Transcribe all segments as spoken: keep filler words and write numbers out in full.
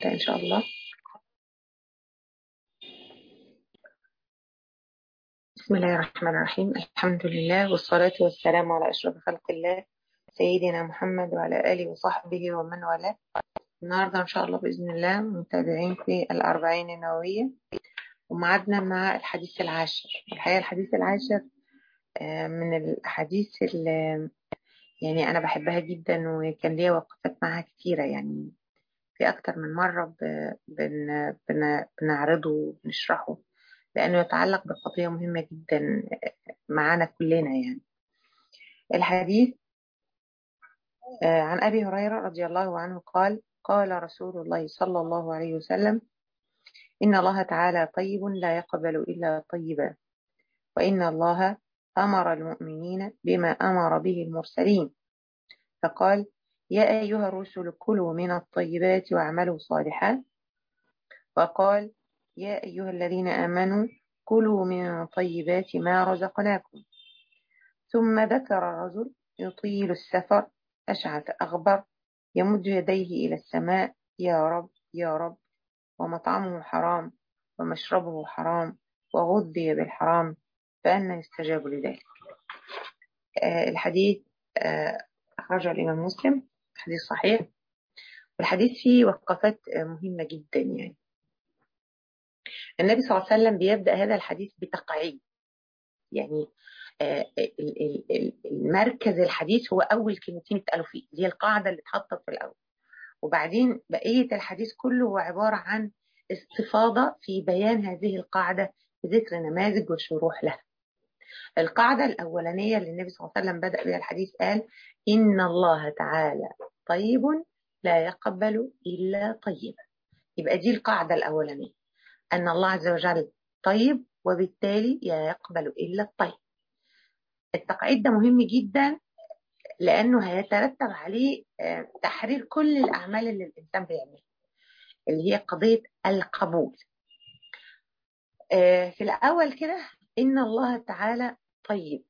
إن شاء الله. بسم الله الرحمن الرحيم. الحمد لله والصلاة والسلام على أشرف خلق الله سيدنا محمد وعلى آله وصحبه ومن والاه. النهاردة إن شاء الله بإذن الله متابعين في الأربعين النووية، ومعادنا مع الحديث العاشر. الحقيقة الحديث العاشر من الأحاديث اللي يعني أنا بحبها جدا، وكان ليا وقفات معها كتيرة، يعني في أكتر من مرة بن بن بنعرضه ونشرحه، لأنه يتعلق بقضية مهمة جدا معنا كلنا. يعني الحديث عن أبي هريرة رضي الله عنه قال: قال رسول الله صلى الله عليه وسلم: إن الله تعالى طيب لا يقبل إلا طيبا، وإن الله أمر المؤمنين بما أمر به المرسلين، فقال: يا أيها الرسل كلوا من الطيبات واعملوا صالحا، وقال: يا أيها الذين آمنوا كلوا من طيبات ما رزقناكم. ثم ذكر رجل يطيل السفر أشعث أغبر يمد يديه إلى السماء: يا رب يا رب، ومطعمه حرام ومشربه حرام وغذي بالحرام، فأنى يستجاب لذلك. آه الحديث آه أخرجه الإمام مسلم، حديث صحيح، والحديث فيه وقفات آه مهمة جدا. يعني النبي صلى الله عليه وسلم بيبدأ هذا الحديث بتقعيد، يعني المركز الحديث هو أول كلمتين اتقالوا فيه، دي القاعدة اللي اتحطت في الأول، وبعدين بقية الحديث كله هو عبارة عن استفاضة في بيان هذه القاعدة بذكر نماذج وشروح لها. القاعدة الأولانية اللي النبي صلى الله عليه وسلم بدأ بها الحديث قال: إن الله تعالى طيب لا يقبل إلا طيبا. يبقى دي القاعدة الأولانية، أن الله عز وجل طيب، وبالتالي لا يقبل إلا الطيب. التقعيد ده مهم جدا، لأنه هيترتب عليه تحرير كل الأعمال اللي الإنسان بيعملها، اللي هي قضية القبول. في الأول كده إن الله تعالى طيب،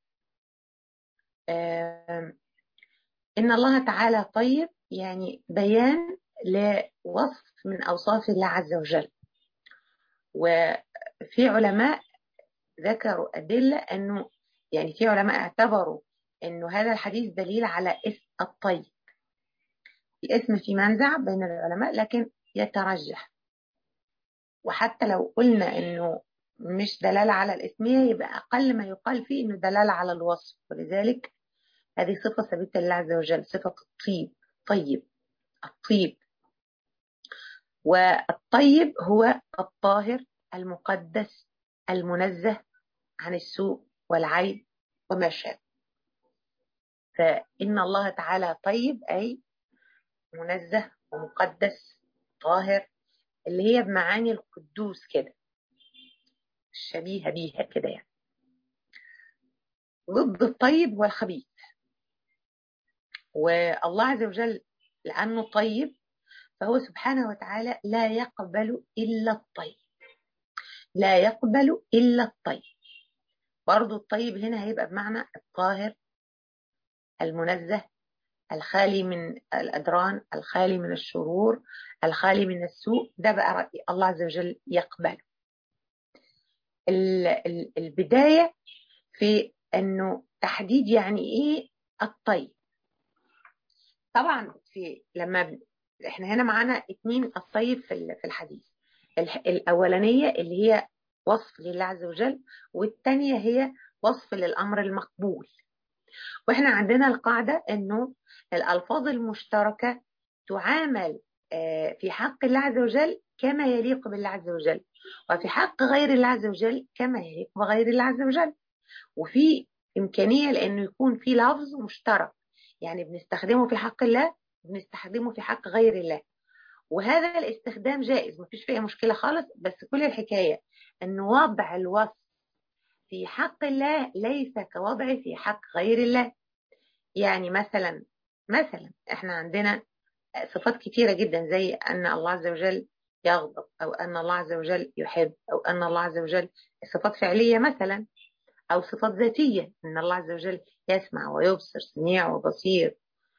إن الله تعالى طيب يعني بيان لوصف من أوصاف الله عز وجل. وفي علماء ذكروا أدلة أنه يعني في علماء اعتبروا أنه هذا الحديث دليل على اسم الطيب. الاسم في منزع بين العلماء لكن يترجح، وحتى لو قلنا أنه مش دلالة على الاسمية يبقى أقل ما يقال فيه أنه دلالة على الوصف، ولذلك هذه صفة ثابتة لله عز وجل، صفة الطيب. طيب، الطيب، والطيب هو الطاهر المقدس المنزه عن السوء والعيب وما شابه. فإن الله تعالى طيب أي منزه ومقدس طاهر، اللي هي بمعاني القدوس كده، الشبيهة بيها كده. يعني ضد الطيب والخبيث. والله عز وجل لأنه طيب فهو سبحانه وتعالى لا يقبل إلا الطيب، لا يقبل إلا الطيب. برضو الطيب هنا هيبقى بمعنى الطاهر المنزه الخالي من الأدران، الخالي من الشرور، الخالي من السوء. ده بقى الله عز وجل يقبل. البداية في أنه تحديد يعني إيه الطيب. طبعا في لما احنا هنا معانا اتنين الطيب في الحديث، الأولانية اللي هي وصف لله عز وجل، والتانية هي وصف للأمر المقبول. واحنا عندنا القاعدة انه الألفاظ المشتركة تعامل في حق الله عز وجل كما يليق بالله عز وجل، وفي حق غير الله عز وجل كما يليق بغير الله عز وجل. وفي إمكانية لأنه يكون في لفظ مشترك، يعني بنستخدمه في حق الله بنستخدمه في حق غير الله، وهذا الاستخدام جائز، مفيش فيه مشكلة خالص. بس كل الحكاية أن وضع الوصف في حق الله ليس كوضعه في حق غير الله. يعني مثلا مثلا احنا عندنا صفات كتيرة جدا، زي أن الله عز وجل يغضب، أو أن الله عز وجل يحب، أو أن الله عز وجل صفات فعلية مثلا، أو صفات ذاتية، أن الله عز وجل يسمع ويبصر، سميع وبصير.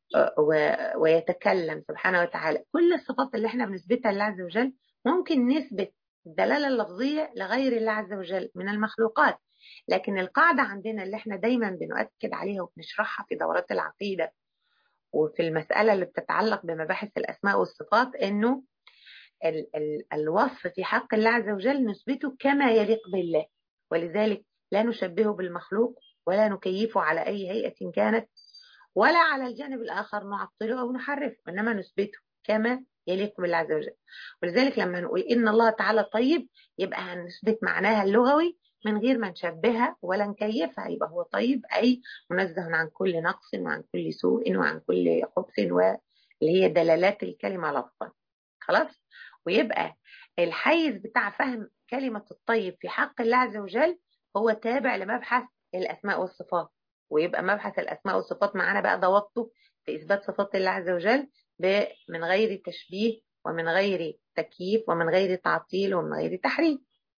ويتكلم سبحانه وتعالى. كل الصفات اللي احنا بنثبتها لله عز وجل ممكن نثبت الدلالة اللفظية لغير الله عز وجل من المخلوقات، لكن القاعدة عندنا اللي احنا دايما بنؤكد عليها وبنشرحها في دورات العقيدة وفي المسألة اللي بتتعلق بمباحث الأسماء والصفات، إنه ال ال الوصف في حق الله عز وجل نثبته كما يليق بالله، ولذلك لا نشبهه بالمخلوق ولا نكيفه على أي هيئة كانت، ولا على الجانب الآخر نعطله أو نحرفه، إنما نثبته كما يليق بالله عز وجل. ولذلك لما نقول إن الله تعالى طيب يبقى هنثبت معناها اللغوي من غير ما نشبهها ولا نكيفها، يبقى هو طيب أي منزه عن كل نقص وعن كل سوء وعن كل خبث، واللي هي دلالات الكلمة لفظا. خلاص. ويبقى الحيز بتاع فهم كلمة الطيب في حق الله عز وجل هو تابع لمبحث الأسماء والصفات، ويبقى مبحث الأسماء والصفات معانا بقى ضوابطه في إثبات صفات الله عز وجل من غير تشبيه ومن غير تكييف ومن غير تعطيل ومن غير تحريف.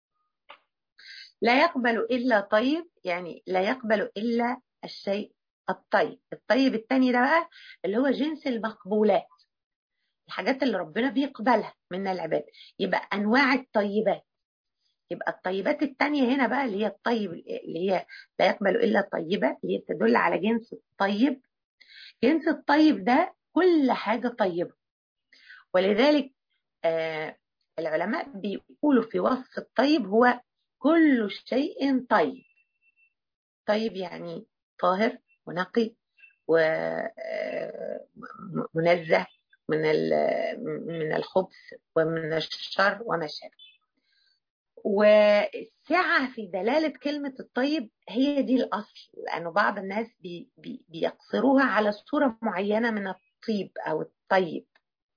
لا يقبل إلا طيب، يعني لا يقبل إلا الشيء الطيب. الطيب الثاني ده بقى اللي هو جنس المقبولات، الحاجات اللي ربنا بيقبلها من العباد، يبقى أنواع الطيبات. يبقى الطيبات التانية هنا بقى اللي هي الطيب اللي هي لا يقبل إلا الطيبة، اللي هي تدل على جنس الطيب. جنس الطيب ده كل حاجة طيبة، ولذلك آه العلماء بيقولوا في وصف الطيب هو كل شيء طيب. طيب يعني طاهر ونقي ومنزه من من الخبث ومن الشر وما شابه. والسعة في دلالة كلمة الطيب هي دي الأصل، لأنه بعض الناس بي بي بيقصروها على صورة معينة من الطيب أو الطيب.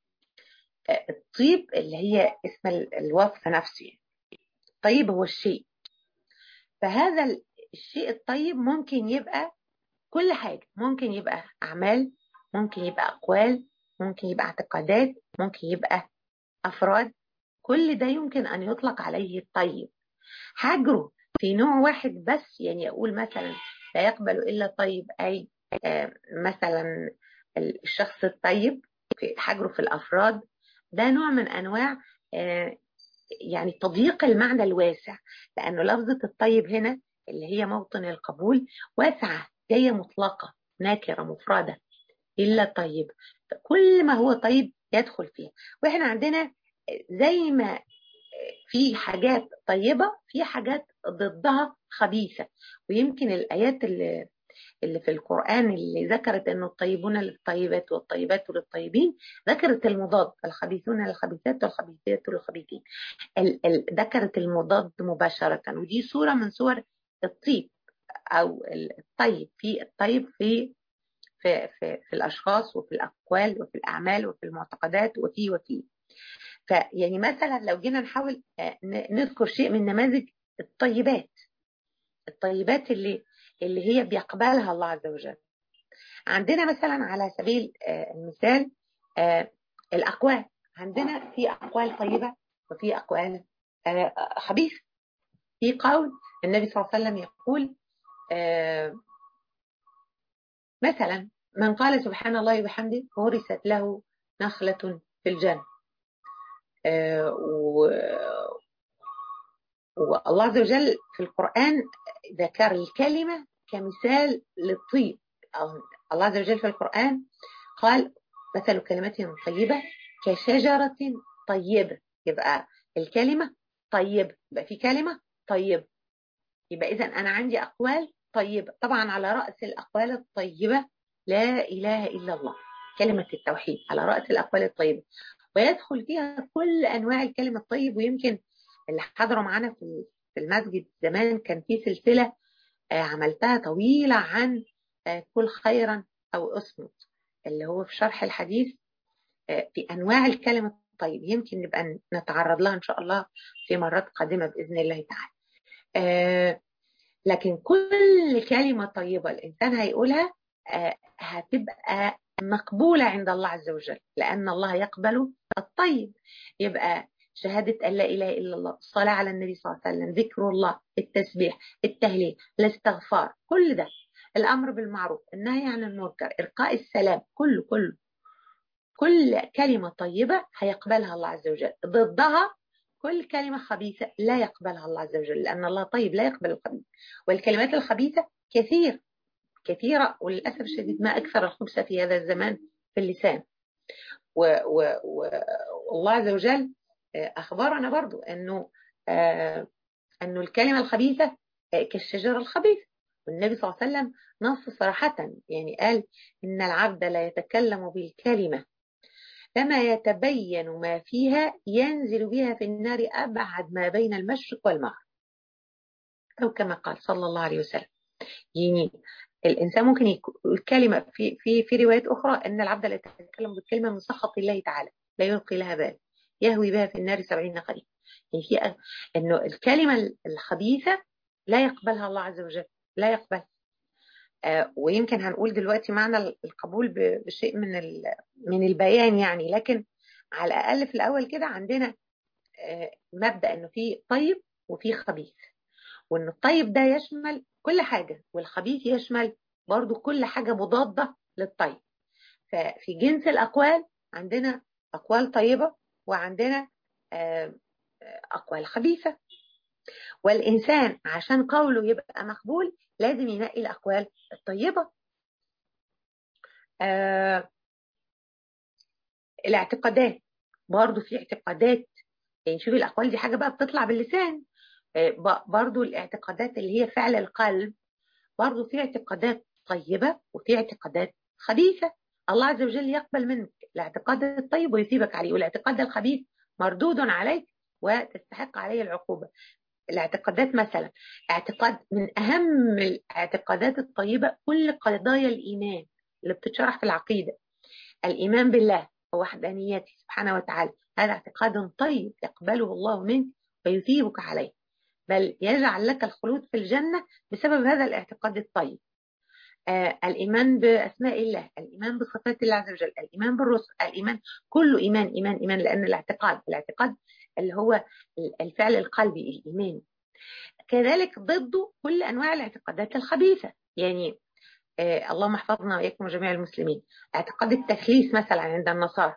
الطيب اللي هي اسم الوصف نفسه، يعني الطيب هو الشيء. فهذا الشيء الطيب ممكن يبقى كل حاجة، ممكن يبقى أعمال، ممكن يبقى أقوال، ممكن يبقى اعتقادات، ممكن يبقى أفراد. كل ده يمكن أن يطلق عليه الطيب. حجره في نوع واحد بس، يعني أقول مثلا لا يقبل إلا طيب، أي آه مثلا الشخص الطيب في حجره في الأفراد، ده نوع من أنواع آه يعني تضييق المعنى الواسع، لأنه لفظة الطيب هنا اللي هي موطن القبول واسعة، جاية مطلقة ناكرة مفردة، إلا طيب. كل ما هو طيب يدخل فيها. وإحنا عندنا زي ما في حاجات طيبة في حاجات ضدها خبيثة، ويمكن الآيات اللي, اللي في القرآن اللي ذكرت أنه الطيبون للطيبات والطيبات للطيبين ذكرت المضاد، الخبيثون للخبيثات والخبيثات للخبيثين، ذكرت المضاد مباشرة. ودي صورة من صور الطيب أو الطيب، في الطيب في في في, في الأشخاص وفي الأقوال وفي الأعمال وفي المعتقدات وفي وفي فيعني مثلا لو جينا نحاول نذكر شيء من نماذج الطيبات، الطيبات اللي اللي هي بيقبلها الله عز وجل. عندنا مثلا على سبيل المثال الأقوال، عندنا في أقوال طيبة وفي أقوال خبيثة. في قول النبي صلى الله عليه وسلم يقول مثلا من قال سبحان الله وبحمده غرست له نخلة في الجنة. والله عز وجل في القرآن ذكر الكلمة كمثال للطيب. الله عز وجل في القرآن قال مثل كلمة طيبة كشجرة طيبة، يبقى الكلمة طيبة، يبقى في كلمة طيبة، يبقى إذن أنا عندي أقوال طيبة. طبعا على رأس الأقوال الطيبة لا إله إلا الله، كلمة التوحيد على رأس الأقوال الطيبة، ويدخل فيها كل أنواع الكلمة الطيب. ويمكن اللي حضروا معانا في المسجد زمان كان في سلسلة عملتها طويلة عن كل خيرا أو أصمت، اللي هو في شرح الحديث في أنواع الكلمة الطيب، يمكن نبقى نتعرض لها إن شاء الله في مرات قادمة بإذن الله تعالى. لكن كل كلمة طيبة الإنسان هيقولها هتبقى مقبولة عند الله عز وجل، لأن الله يقبل الطيب. يبقى شهادة أن لا إله إلا الله، الصلاة على النبي صلى الله عليه وسلم، ذكر الله، التسبيح، التهليل، الاستغفار، كل ده الأمر بالمعروف، النهي عن المنكر، إلقاء السلام، كله كله كل كلمة طيبة هيقبلها الله عز وجل. ضدها كل كلمة خبيثة لا يقبلها الله عز وجل، لأن الله طيب لا يقبل الخبيث. والكلمات الخبيثة كثير كثيرة، وللأسف الشديد ما أكثر الخبث في هذا الزمان في اللسان. والله عز وجل أخبرنا برضو أنه آه أنه الكلمة الخبيثة كالشجرة الخبيثة. والنبي صلى الله عليه وسلم نص صراحة، يعني قال إن العبد لا يتكلم بالكلمة فما يتبين ما فيها ينزل بها في النار أبعد ما بين المشرق والمغرب، أو كما قال صلى الله عليه وسلم. يعني الإنسان ممكن يقول كلمة في في في روايات أخرى أن العبد لا يتكلم بالكلمة من سخط الله تعالى لا يلقي لها بال يهوي بها في النار سبعين خريف. يعني في أنه الكلمة الخبيثة لا يقبلها الله عز وجل، لا يقبل. آه ويمكن هنقول دلوقتي معنى القبول بشيء من من البيان يعني، لكن على الأقل في الأول كده عندنا آه مبدأ أنه في طيب وفي خبيث، وأن الطيب ده يشمل كل حاجة، والخبيث يشمل برضو كل حاجة مضادة للطيب. ففي جنس الأقوال عندنا أقوال طيبة وعندنا آه أقوال خبيثة، والإنسان عشان قوله يبقى مقبول لازم ينقي الأقوال الطيبة. آه الاعتقادات برضو في اعتقادات، يعني شوفي الأقوال دي حاجة بقى بتطلع باللسان. آه برضو الاعتقادات اللي هي فعل القلب، برضو في اعتقادات طيبة وفي اعتقادات خبيثة. الله عز وجل يقبل منك الاعتقاد الطيب ويثيبك عليه، والاعتقاد الخبيث مردود عليك وتستحق عليه العقوبة. الاعتقادات مثلا اعتقاد من أهم الاعتقادات الطيبة كل قضايا الإيمان اللي بتتشرح في العقيدة. الإيمان بالله ووحدانيته سبحانه وتعالى، هذا اعتقاد طيب يقبله الله منك ويثيبك عليه، بل يجعل لك الخلود في الجنة بسبب هذا الاعتقاد الطيب. آه الإيمان بأسماء الله، الإيمان بصفات الله عز وجل، الإيمان بالرسل، الإيمان كله إيمان إيمان إيمان، لأن الاعتقاد الاعتقاد اللي هو الفعل القلبي الإيمان. كذلك ضده كل أنواع الاعتقادات الخبيثة، يعني آه اللهم احفظنا وإياكم جميع المسلمين. اعتقاد التثليث مثلا عند النصارى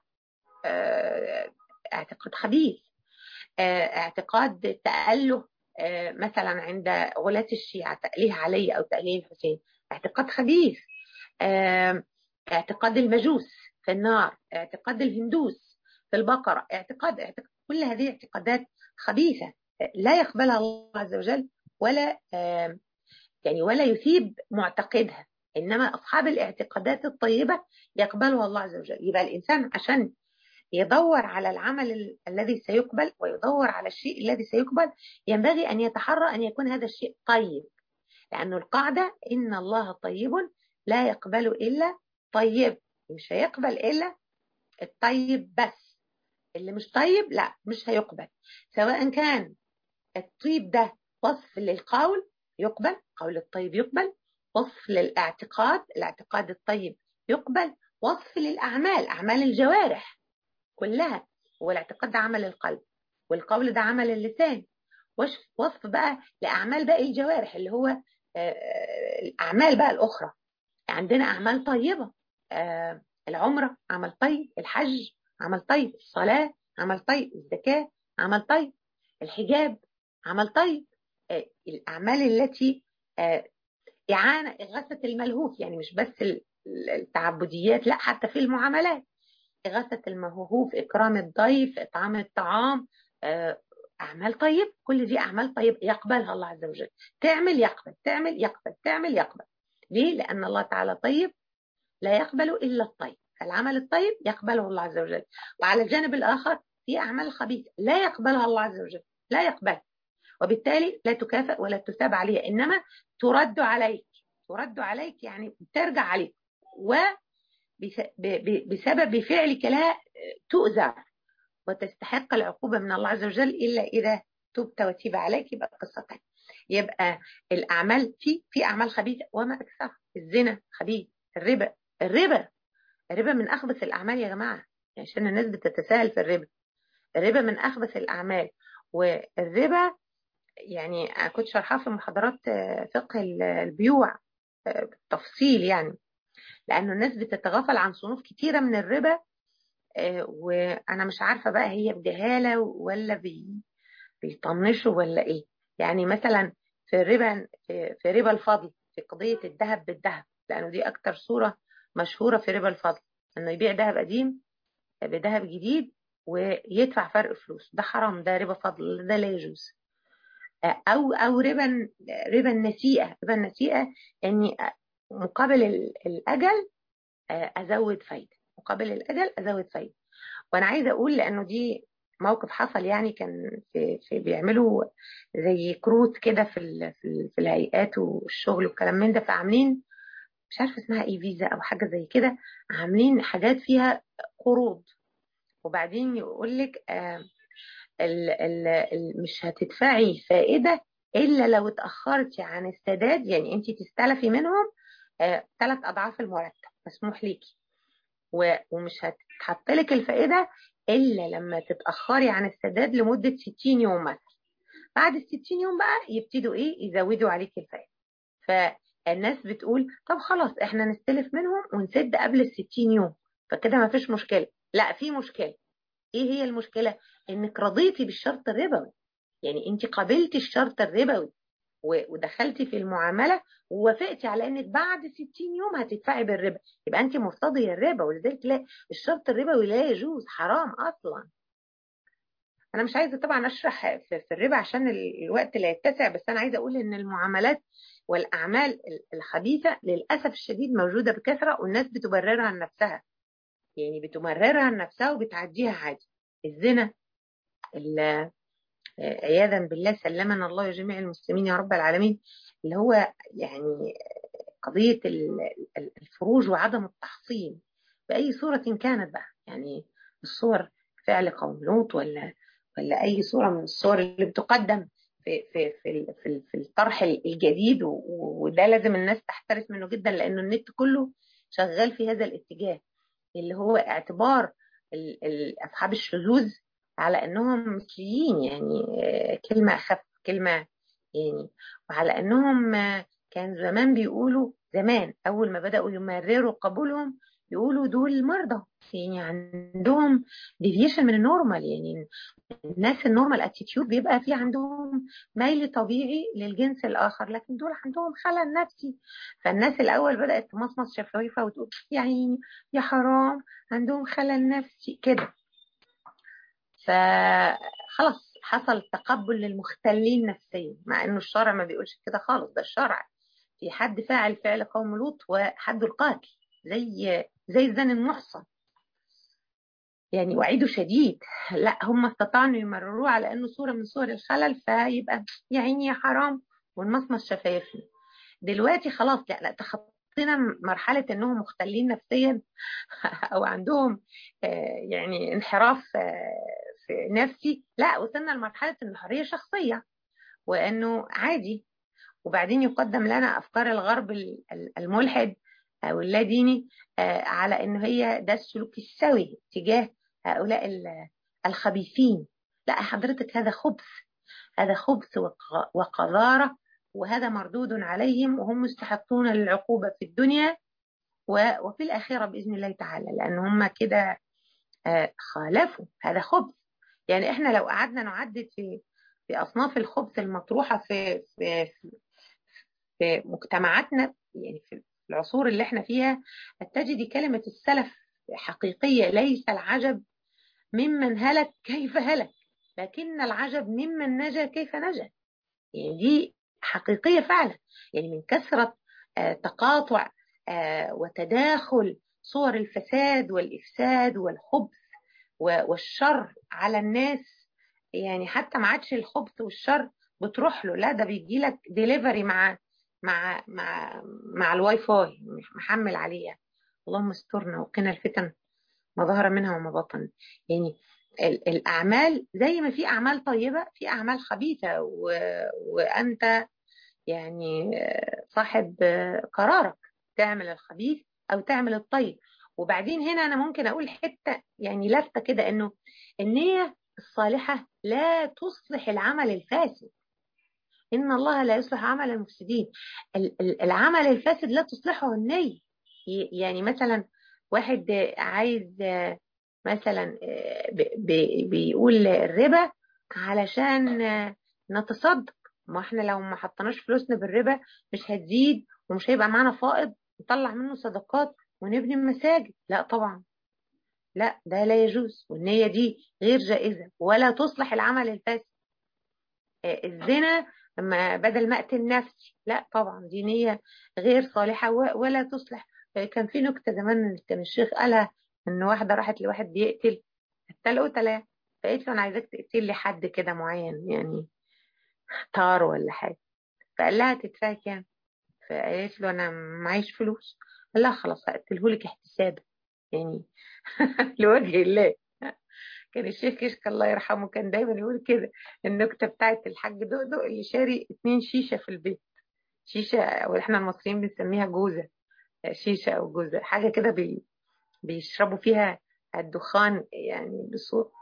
آه اعتقاد خبيث. آه اعتقاد التأله آه مثلا عند غلاة الشيعة، تأليه علي أو تأليه الحسين، اعتقاد خبيث. آه اعتقاد المجوس في النار، اعتقاد الهندوس في البقرة، اعتقاد, اعتقاد كل هذه اعتقادات خبيثة لا يقبلها الله عز وجل ولا آه يعني ولا يثيب معتقدها، إنما أصحاب الاعتقادات الطيبة يقبلها الله عز وجل. يبقى الإنسان عشان يدور على العمل ال الذي سيقبل ويدور على الشيء الذي سيقبل ينبغي أن يتحرى أن يكون هذا الشيء طيب، لأنه القاعدة إن الله طيب لا يقبل إلا طيب، مش هيقبل إلا الطيب بس، اللي مش طيب لا مش هيقبل. سواء كان الطيب ده وصف للقول يقبل، قول الطيب يقبل، وصف للاعتقاد الاعتقاد الطيب يقبل، وصف للأعمال أعمال الجوارح كلها، هو الاعتقاد ده عمل القلب والقول ده عمل اللسان، وصف بقى لأعمال باقي الجوارح اللي هو الأعمال بقى الأخرى. عندنا أعمال طيبة، العمرة عمل طيب، الحج عمل طيب، الصلاة عمل طيب، الزكاة عمل طيب، الحجاب عمل طيب. الأعمال التي إعانة إغاثة الملهوف، يعني مش بس التعبديات لا، حتى في المعاملات إغاثة الملهوف، إكرام الضيف، إطعام الطعام، أعمال طيب، كل دي أعمال طيب يقبلها الله عز وجل. تعمل يقبل، تعمل يقبل، تعمل يقبل. ليه؟ لأن الله تعالى طيب لا يقبل إلا الطيب، فالعمل الطيب يقبله الله عز وجل. وعلى الجانب الآخر في أعمال خبيثة لا يقبلها الله عز وجل، لا يقبل، وبالتالي لا تكافئ ولا تثاب عليها، إنما ترد عليك، ترد عليك يعني ترجع عليك، وبسبب فعلك لها تؤذر وتستحق العقوبة من الله عز وجل إلا إذا تبت وتيب عليك، يبقى قصة تانية. يبقى الأعمال في في أعمال خبيثة وما أكثر. الزنا خبيث، الربا الربا الربا من أخبث الأعمال يا جماعة، عشان الناس بتتساهل في الربا. الربا من أخبث الأعمال، والربا يعني كنت شرحها في محاضرات فقه البيوع، بالتفصيل يعني، لأنه الناس بتتغافل عن صنوف كتيرة من الربا. وأنا مش عارفة بقى هي بجهالة ولا بي بيطنشوا ولا إيه. يعني مثلا في الربا، في في ربا الفضل، في قضية الذهب بالذهب، لأنه دي أكتر صورة مشهورة في ربا الفضل، إنه يبيع ذهب قديم بذهب جديد ويدفع فرق فلوس. ده حرام، ده ربا فضل، ده لا يجوز. او او ربا ربا النسيئه. ربا النسيئه اني مقابل الاجل ازود فايده، مقابل الاجل ازود فايده. وانا عايزه اقول، لانه دي موقف حصل، يعني كان في, في بيعملوا زي كروت كده في ال في, ال في الهيئات والشغل والكلام من ده، فعاملين مش عارفه اسمها ايه، فيزا او حاجه زي كده، عاملين حاجات فيها قروض. وبعدين يقول لك آه ال ال ال مش هتدفعي فائدة إلا لو اتأخرتي عن السداد، يعني أنت تستلفي منهم ثلاث آه أضعاف المرتب مسموح ليكي، ومش هتتحط لك الفائدة إلا لما تتأخري عن السداد لمدة ستين يوم مثلا. بعد ال ستين يوم بقى يبتدوا إيه يزودوا عليك الفائدة. فالناس بتقول طب خلاص إحنا نستلف منهم ونسد قبل ال ستين يوم، فكده ما فيش مشكلة. لا، في مشكلة. ايه هي المشكلة؟ انك رضيتي بالشرط الربوي، يعني انت قبلتي الشرط الربوي ودخلتي في المعاملة ووافقتي على انك بعد ستين يوم هتدفعي بالربا، يبقى انت مرتضية الربا. ولذلك لا، الشرط الربوي لا يجوز، حرام اصلا. انا مش عايزة طبعا اشرح في, في الربا عشان الوقت لا يتسع، بس انا عايزة اقول ان المعاملات والاعمال الخبيثة للاسف الشديد موجودة بكثرة، والناس بتبررها لنفسها، يعني بتمررها لنفسها وبتعديها عادي. الزنا، عياذا بالله، سلمنا الله جميع المسلمين يا رب العالمين، اللي هو يعني قضية الفروج وعدم التحصين بأي صورة كانت بقى، يعني الصور فعل قوم لوط، ولا ولا أي صورة من الصور اللي بتقدم في في في في, في الطرح الجديد. وده لازم الناس تحترس منه جدا، لأنه النت كله شغال في هذا الاتجاه، اللي هو اعتبار أصحاب الشذوذ على أنهم مثليين، يعني كلمة أخف كلمة يعني. وعلى أنهم كان زمان بيقولوا، زمان أول ما بدأوا يمرروا قبولهم يقولوا دول مرضى، يعني عندهم ديفيشن من النورمال. يعني الناس النورمال اتيتيود بيبقى في عندهم ميل طبيعي للجنس الآخر، لكن دول عندهم خلل نفسي. فالناس الأول بدأت تمصمص شفايفها وتقول يعني يا حرام عندهم خلل نفسي كده. فخلاص حصل تقبل للمختلين نفسيا، مع انه الشرع ما بيقولش كده خالص. ده الشرع في حد فاعل فعل قوم لوط وحد القاتل، زي زي الزاني المحصن، يعني وعيده شديد. لا، هم استطاعوا انه يمرروه على انه صوره من صور الخلل، فيبقى يا عيني يا حرام ونمصمص شفايفنا. دلوقتي خلاص لا لا، تخطينا مرحله انهم مختلين نفسيا او عندهم يعني انحراف في نفسي. لا، وصلنا لمرحله ان الحريه شخصيه وانه عادي. وبعدين يقدم لنا افكار الغرب الملحد او اللاديني على انه هي ده السلوك السوي تجاه هؤلاء الخبيثين. لا حضرتك، هذا خبث، هذا خبث وقذاره، وهذا مردود عليهم، وهم مستحقون للعقوبه في الدنيا وفي الآخرة بإذن الله تعالى، لأن هم كده خالفوا. هذا خبث. يعني إحنا لو قعدنا نعدد في في أصناف الخبث المطروحة في في في مجتمعاتنا، يعني في العصور اللي إحنا فيها، تجدي كلمة السلف حقيقية. ليس العجب ممن هلك كيف هلك، لكن العجب ممن نجا كيف نجا. يعني دي حقيقية فعلا، يعني من كثرة تقاطع وتداخل صور الفساد والإفساد والخبث والشر على الناس. يعني حتى ما عادش الخبث والشر بتروح له، لا ده بيجي لك ديليفري مع مع مع مع الواي فاي محمل عليه. يعني اللهم استرنا وقنا الفتن ما ظهر منها وما بطن. يعني الأعمال زي ما في أعمال طيبة، في أعمال خبيثة، وأنت يعني صاحب قرارك تعمل الخبيث أو تعمل الطيب. وبعدين هنا أنا ممكن أقول حتة يعني لفتة كده، إنه النية الصالحة لا تصلح العمل الفاسد. إن الله لا يصلح عمل المفسدين. العمل الفاسد لا تصلحه النية. يعني مثلا واحد عايز مثلا بيقول الربا علشان نتصدق، ما احنا لو ما حطناش فلوسنا بالربا مش هتزيد ومش هيبقى معانا فائض نطلع منه صدقات ونبني مساجد. لا طبعا، لا ده لا يجوز، والنية دي غير جائزة ولا تصلح العمل الفاسد. الزنا لما بدل ما اقتل نفسي، لا طبعا دي نية غير صالحة ولا تصلح. كان في نكتة زمان كان الشيخ قالها، ان واحدة راحت لواحد بيقتل قتله قتلاه، فقالت له انا عايزاك تقتل لي حد كده معين، يعني طار ولا حاجة. فقال لها تدفعي كام؟ فقالت له انا معيش فلوس. قال لها خلاص هقتله لك احتسابا، يعني لوجه الله. كان الشيخ كشك الله يرحمه كان دايما يقول كده، النكته بتاعت الحاج دقدق اللي شاري اتنين شيشه في البيت، شيشه واحنا المصريين بنسميها جوزه، شيشه او جوزه حاجه كده بي بيشربوا فيها الدخان يعني بصوت،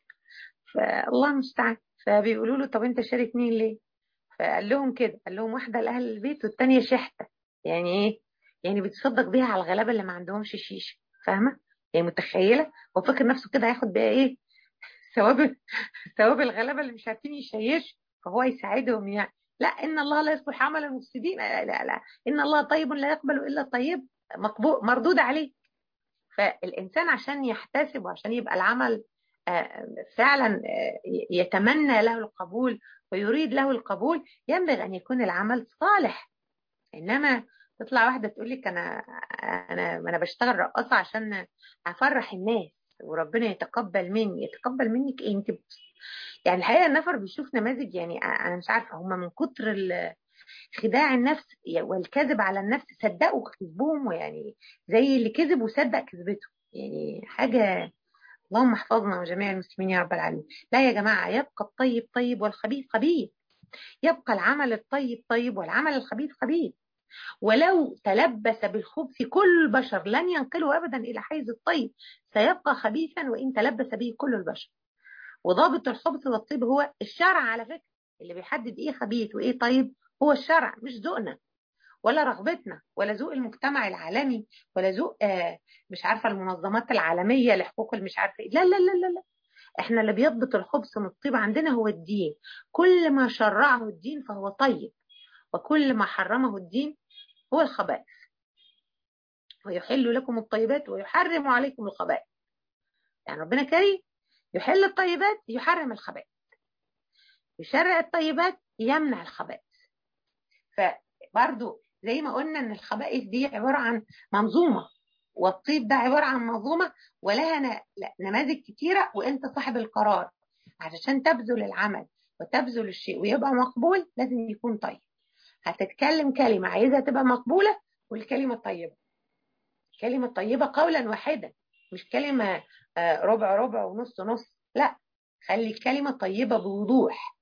فالله المستعان. فبيقولوا له طب انت شاري اتنين ليه؟ فقال لهم كده، قال لهم واحده لاهل البيت والتانيه شحته. يعني ايه؟ يعني بيتصدق بيها على الغلابه اللي ما عندهمش شيشه، فاهمه؟ يعني متخيله هو فاكر نفسه كده هياخد بيها ايه؟ ثواب، ثواب الغلابه اللي مش عارفين يشيشوا، فهو يساعدهم يعني. لا، ان الله لا يصلح عمل المفسدين، لا لا لا، ان الله طيب لا يقبل الا الطيب، مقبول مردود عليه. فالانسان عشان يحتسب وعشان يبقى العمل فعلا يتمنى له القبول ويريد له القبول، ينبغي ان يكون العمل صالح. انما تطلع واحده تقول لك انا انا انا بشتغل رقاصه عشان افرح الناس وربنا يتقبل مني، يتقبل منك ايه انت؟ يعني الحقيقه النفر بيشوف نماذج، يعني انا مش عارفه هم من كتر خداع النفس والكذب على النفس صدقوا كذبهم، ويعني زي اللي كذب وصدق كذبته، يعني حاجه. اللهم احفظنا وجميع المسلمين يا رب العالمين. لا يا جماعه، يبقى الطيب طيب والخبيث خبيث، يبقى العمل الطيب طيب والعمل الخبيث خبيث. ولو تلبس بالخبث كل البشر لن ينقله ابدا الى حيز الطيب، سيبقى خبيثا وان تلبس به كل البشر. وضابط الخبث والطيب هو الشرع على فكره، اللي بيحدد ايه خبيث وايه طيب هو الشرع، مش ذوقنا ولا رغبتنا ولا ذوق المجتمع العالمي ولا ذوق آه مش عارفه المنظمات العالميه لحقوق المش عارفه إيه. لا لا لا لا لا، احنا اللي بيضبط الخبث من الطيب عندنا هو الدين. كل ما شرعه الدين فهو طيب، وكل ما حرمه الدين هو الخبائث. ويحل لكم الطيبات ويحرم عليكم الخبائث. يعني ربنا كريم، يحل الطيبات يحرم الخبائث، يشرع الطيبات يمنع الخبائث. فبرضو زي ما قلنا ان الخبائث دي عبارة عن منظومة، والطيب ده عبارة عن منظومة ولها نماذج كتيرة، وانت صاحب القرار. علشان تبذل العمل وتبذل الشيء ويبقى مقبول لازم يكون طيب. هتتكلم كلمة عايزها تبقى مقبولة والكلمة طيبة، كلمة طيبة قولا واحدا، مش كلمة ربع ربع ونص نص، لا، خلي الكلمة طيبة بوضوح.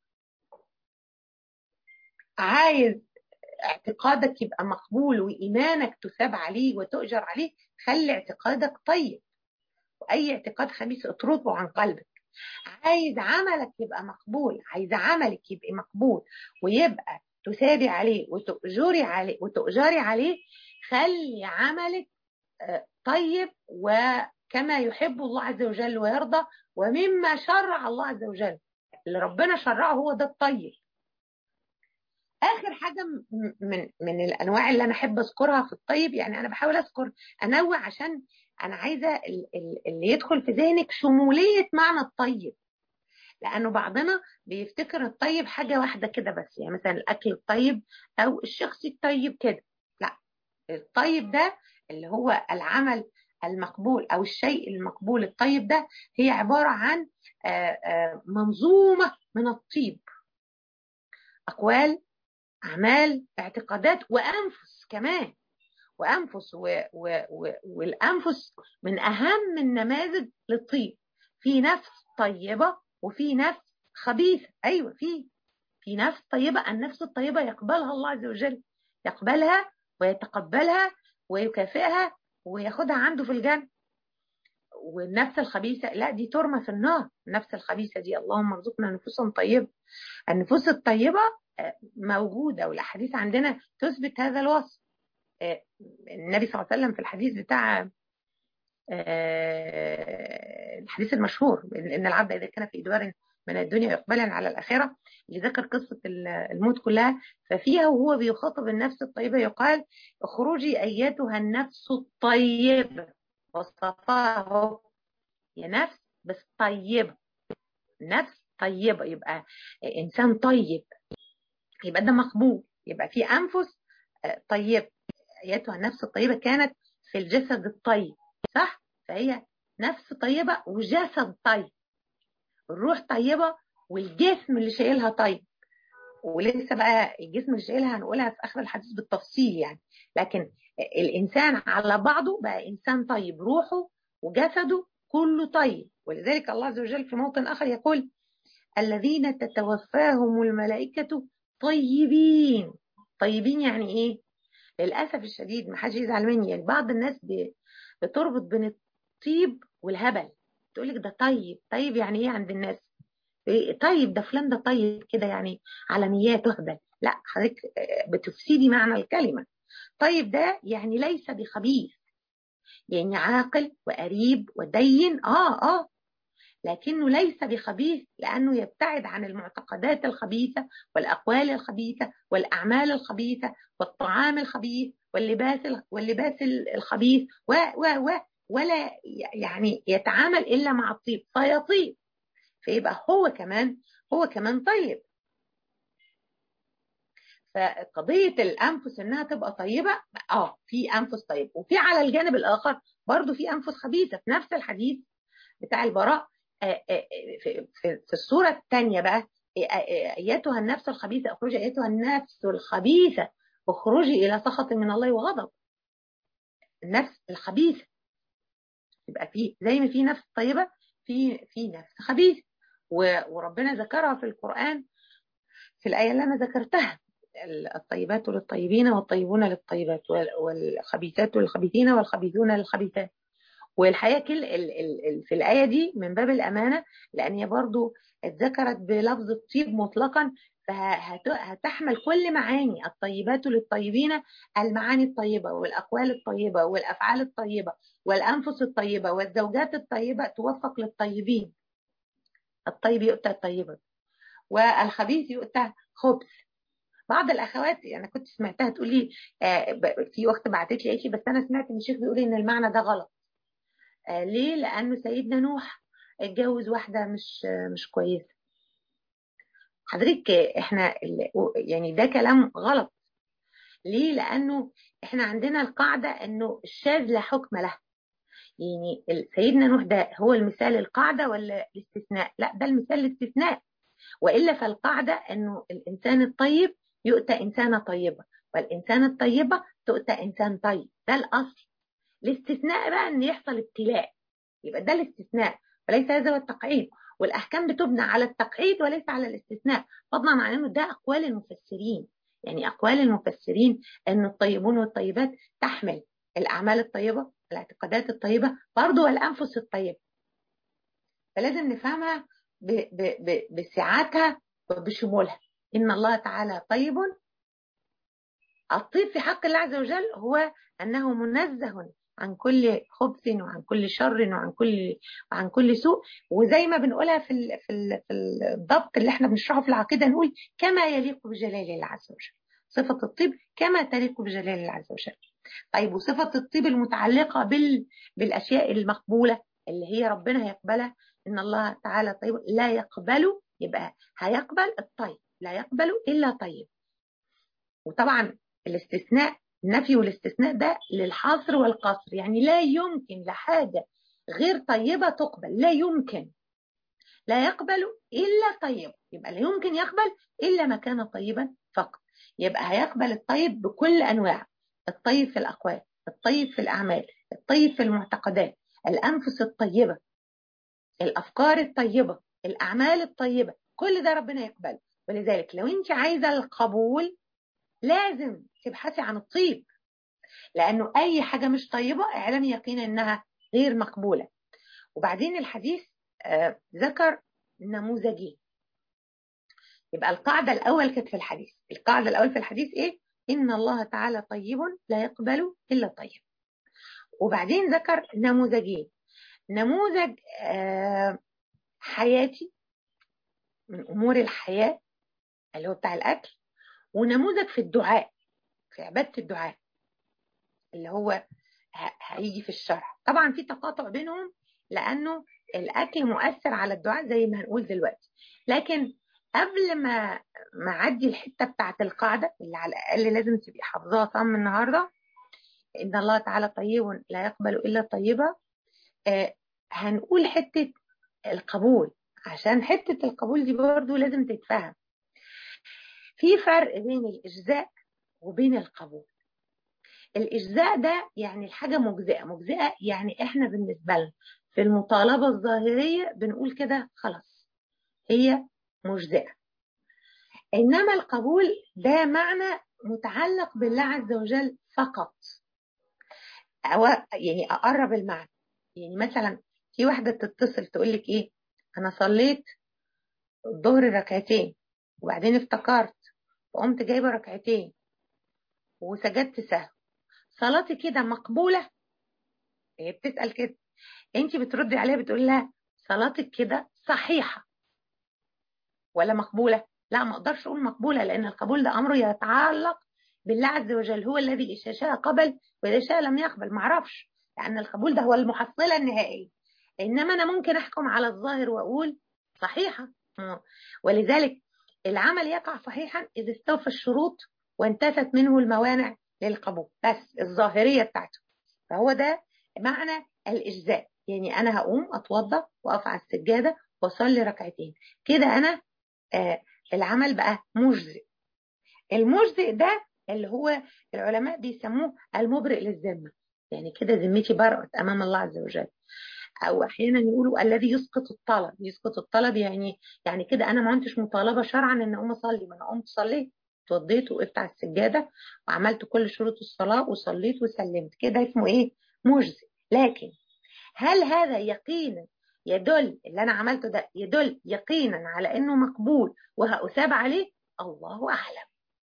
عايز اعتقادك يبقى مقبول وإيمانك تثاب عليه وتؤجر عليه، خلي اعتقادك طيب، وأي اعتقاد خبيث اطرده عن قلبك. عايز عملك يبقى مقبول، عايز عملك يبقى مقبول ويبقى تثابي عليه وتؤجري عليه وتؤجري عليه، خلي عملك طيب وكما يحب الله عز وجل ويرضى، ومما شرع الله عز وجل، اللي ربنا شرعه هو ده الطيب. اخر حاجه من من الانواع اللي انا احب اذكرها في الطيب، يعني انا بحاول اذكر انوع عشان انا عايزه اللي يدخل في ذهنك شموليه معنى الطيب، لانه بعضنا بيفتكر الطيب حاجه واحده كده بس، يعني مثلا الاكل الطيب او الشخص الطيب كده. لا، الطيب ده اللي هو العمل المقبول او الشيء المقبول. الطيب ده هي عباره عن منظومه من الطيب، اقوال، أعمال، اعتقادات، وأنفس كمان. وأنفس و... و... و... والأنفس من أهم النماذج للطيب. في نفس طيبة وفي نفس خبيثة، أيوة، في في نفس طيبة. النفس الطيبة يقبلها الله عز وجل، يقبلها ويتقبلها ويكافئها وياخدها عنده في الجنة. والنفس الخبيثة لا، دي ترمى في النار. النفس الخبيثة دي اللهم ارزقنا نفوسا طيبة. النفوس الطيبة موجودة، والأحاديث عندنا تثبت هذا الوصف. النبي صلى الله عليه وسلم في الحديث بتاع الحديث المشهور ان العبد اذا كان في ادوار من الدنيا اقبالا على الاخره، اللي ذكر قصه الموت كلها، ففيها وهو بيخاطب النفس الطيبه يقال: اخرجي ايتها النفس الطيبه. وصفها يا نفس بس طيبه، نفس طيبه، يبقى انسان طيب، يبقى ده مقبول، يبقى في انفس طيبه. ايتها النفس الطيبه كانت في الجسد الطيب، صح؟ فهي نفس طيبة وجسد طيب، الروح طيبة والجسم اللي شايلها طيب. ولسه بقى الجسم اللي شايلها هنقولها في آخر الحديث بالتفصيل يعني. لكن الإنسان على بعضه بقى إنسان طيب، روحه وجسده كله طيب. ولذلك الله عز وجل في موطن آخر يقول: الذين تتوفاهم الملائكة طيبين. طيبين يعني إيه؟ للأسف الشديد ما حدش يزعل مني، يعني بعض الناس بتربط بين الطيب والهبل. تقول لك ده طيب. طيب يعني ايه عند الناس؟ إيه طيب؟ ده فلان ده طيب كده يعني على نيات وهبل. لا، حضرتك بتفسدي معنى الكلمة. طيب ده يعني ليس بخبيث، يعني عاقل وقريب ودين، اه اه لكنه ليس بخبيث، لأنه يبتعد عن المعتقدات الخبيثة والأقوال الخبيثة والأعمال الخبيثة والطعام الخبيث واللباس واللباس الخبيث و و و ولا يعني يتعامل إلا مع الطيب فيطيب، فيبقى هو كمان هو كمان طيب. فقضية الأنفس إنها تبقى طيبة، آه في أنفس طيب، وفي على الجانب الآخر برضو في أنفس خبيثة. في نفس الحديث بتاع البراء في في الصورة الثانية بقى: أيتها النفس الخبيثة اخرجي، أيتها النفس الخبيثة اخرجي إلى سخط من الله وغضب. النفس الخبيثة يبقى في زي ما في نفس طيبة، في في نفس خبيثة، وربنا ذكرها في القرآن في الآية اللي أنا ذكرتها: الطيبات للطيبين والطيبون للطيبات والخبيثات للخبيثين والخبيثون للخبيثات. والحقيقة كل ال ال في الآية دي من باب الأمانة، لأن هي برضو اتذكرت بلفظ الطيب مطلقا، فهتحمل كل معاني الطيبات للطيبين، المعاني الطيبة والأقوال الطيبة والأفعال الطيبة والأنفس الطيبة والزوجات الطيبة توفق للطيبين. الطيب يؤتى الطيبة والخبيث يؤتى خبث. بعض الاخوات انا يعني كنت سمعتها تقول لي آه في وقت بعتت لي قالت لي: بس انا سمعت ان الشيخ بيقول ان المعنى ده غلط. آه ليه؟ لانه سيدنا نوح اتجوز واحده مش آه مش كويسه. حضرتك احنا يعني ده كلام غلط. ليه؟ لانه احنا عندنا القاعده انه الشاذ لا حكم له. يعني سيدنا نوح ده هو المثال القاعده ولا الاستثناء؟ لا، ده المثال الاستثناء. والا فالقاعده انه الانسان الطيب يؤتى انسانه طيبه، والانسان الطيبه تؤتى انسان طيب، ده الاصل. الاستثناء بقى ان يحصل ابتلاء، يبقى ده الاستثناء وليس هذا هو التقعيد. والاحكام بتبنى على التقعيد وليس على الاستثناء، فضلا عن انه ده اقوال المفسرين. يعني اقوال المفسرين ان الطيبون والطيبات تحمل الاعمال الطيبه، الاعتقادات الطيبه برضه، والانفس الطيبه. فلازم نفهمها ب ب ب بسعتها وبشمولها. إن الله تعالى طيب. الطيب في حق الله عز وجل هو أنه منزه عن كل خبث وعن كل شر وعن كل وعن كل سوء. وزي ما بنقولها في ال في ال في الضبط اللي احنا بنشرحه في العقيدة، نقول كما يليق بجلال الله عز وجل. صفة الطيب كما تليق بجلال الله عز وجل. طيب، وصفة الطيب المتعلقة بال بالأشياء المقبولة اللي هي ربنا هيقبلها: إن الله تعالى طيب لا يقبل، يبقى هيقبل الطيب، لا يقبل إلا طيب. وطبعا الاستثناء، النفي والاستثناء ده للحصر والقصر، يعني لا يمكن لحاجة غير طيبة تقبل، لا يمكن. لا يقبل إلا طيب، يبقى لا يمكن يقبل إلا ما كان طيبا فقط. يبقى هيقبل الطيب بكل أنواع: الطيب في الأقوال، الطيب في الأعمال، الطيب في المعتقدات، الأنفس الطيبة، الأفكار الطيبة، الأعمال الطيبة، كل ده ربنا يقبله. ولذلك لو أنت عايزة القبول لازم تبحثي عن الطيب، لأنه أي حاجة مش طيبة اعلمي يقينا إنها غير مقبولة. وبعدين الحديث آه ذكر نموذجين. يبقى القاعدة الأول كانت في الحديث، القاعدة الأول في الحديث إيه؟ إن الله تعالى طيب لا يقبل إلا طيب. وبعدين ذكر نموذجين، نموذج آه حياتي من أمور الحياة اللي هو بتاع الأكل، ونموذج في الدعاء، في عبادة الدعاء اللي هو هيجي في الشرح. طبعا في تقاطع بينهم لأنه الأكل مؤثر على الدعاء زي ما هنقول دلوقتي، لكن قبل ما ما أعدي الحتة بتاعت القاعدة اللي على الأقل لازم تبقي حافظاها صم النهاردة، إن الله تعالى طيب لا يقبل إلا طيبة، آه هنقول حتة القبول، عشان حتة القبول دي برضو لازم تتفهم. في فرق بين الإجزاء وبين القبول. الإجزاء ده يعني الحاجة مجزئة، مجزئة يعني إحنا بالنسبة لنا في المطالبة الظاهرية بنقول كده خلاص هي مجزئة. إنما القبول ده معنى متعلق بالله عز وجل فقط، أو يعني أقرب المعنى. يعني مثلا في واحدة تتصل تقول لك إيه، أنا صليت الظهر ركعتين وبعدين افتكرت وقمت جايبة ركعتين وسجدت سهو، صلاتي كده مقبولة؟ هي بتسأل كده، انت بتردي عليها بتقول لها صلاتك كده صحيحة ولا مقبولة؟ لا، ما اقدرش اقول مقبولة، لان القبول ده امر يتعلق بالله عز وجل، هو الذي اذا شاء قبل واذا شاء لم يقبل، معرفش، لان القبول ده هو المحصلة النهائية. انما انا ممكن احكم على الظاهر واقول صحيحة، ولذلك العمل يقع صحيحا اذا استوفى الشروط وانتفت منه الموانع للقبول، بس الظاهرية بتاعته. فهو ده معنى الإجزاء، يعني أنا هقوم أتوضى وأقف على السجادة وأصلي ركعتين كده، أنا آه العمل بقى مجزئ. المجزئ ده اللي هو العلماء بيسموه المبرئ للذمة، يعني كده ذمتي برأت أمام الله عز وجل. أو أحيانا يقولوا الذي يسقط الطلب، يسقط الطلب يعني يعني كده أنا ما كنتش مطالبة شرعا إن أقوم أصلي، ما أنا قمت صليت، اتوضيت وقفت على السجادة وعملت كل شروط الصلاة وصليت وسلمت، كده اسمه إيه؟ مجزئ. لكن هل هذا يقينا يدل اللي أنا عملته ده يدل يقينا على إنه مقبول وهأثاب عليه؟ الله أعلم.